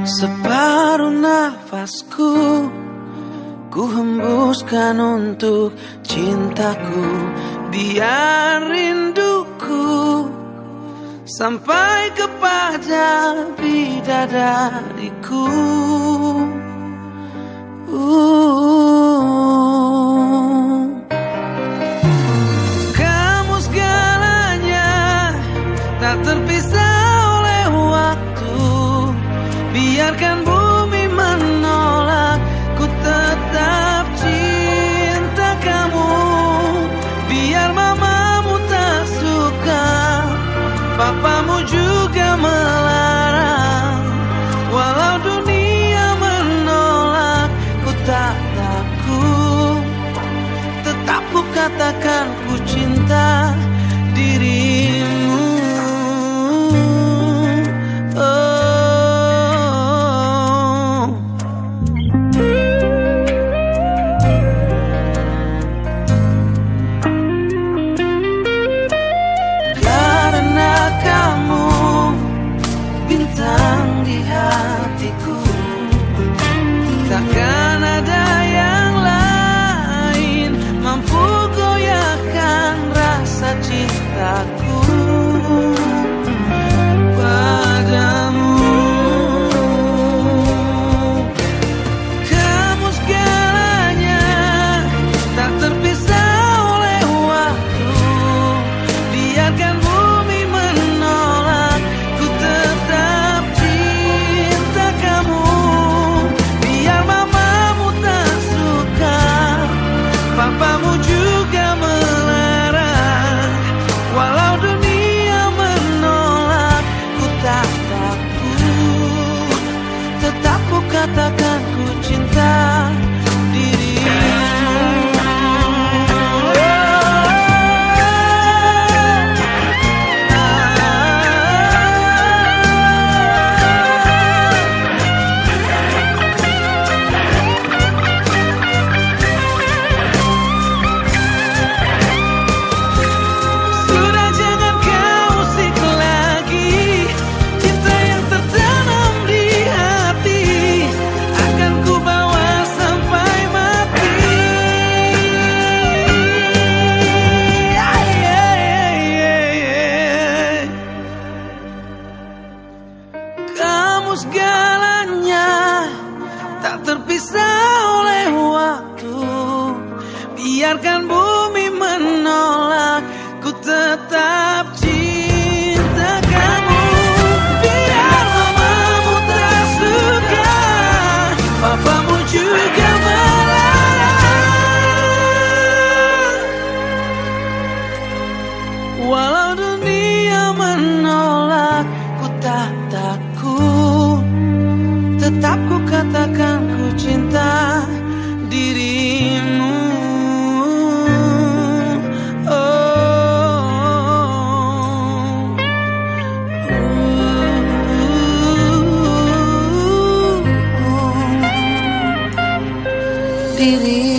Separuh nafasku ku hembuskan untuk cintaku, biar rinduku sampai kepada bidadariku. Kamu segalanya, tak terpisah oleh waktu. Biarkan bumi menolak, ku tetap cinta kamu. Biar mamamu tak suka, papamu juga melarang. Walau dunia menolak, ku tak takut. Tetap ku katakan ku cinta dirimu. Di hatiku takkan ada yang lain mampu goyahkan rasa cintaku padamu. Kamu segalanya, tak terpisah oleh waktu. Biarkan bumi menolak, ku tetap papamu juga melarang. Walau dunia menolak, ku tak takut. Tetap ku katakan ku cinta dirimu. Segalanya, tak terpisah oleh waktu. Biarkan bumi menolak, ku tetap cinta kamu. Biar mamamu tak suka, papamu juga melarang. Walau dunia menolak, ku tak takut. Tetap ku katakan ku cinta dirimu. Dirimu.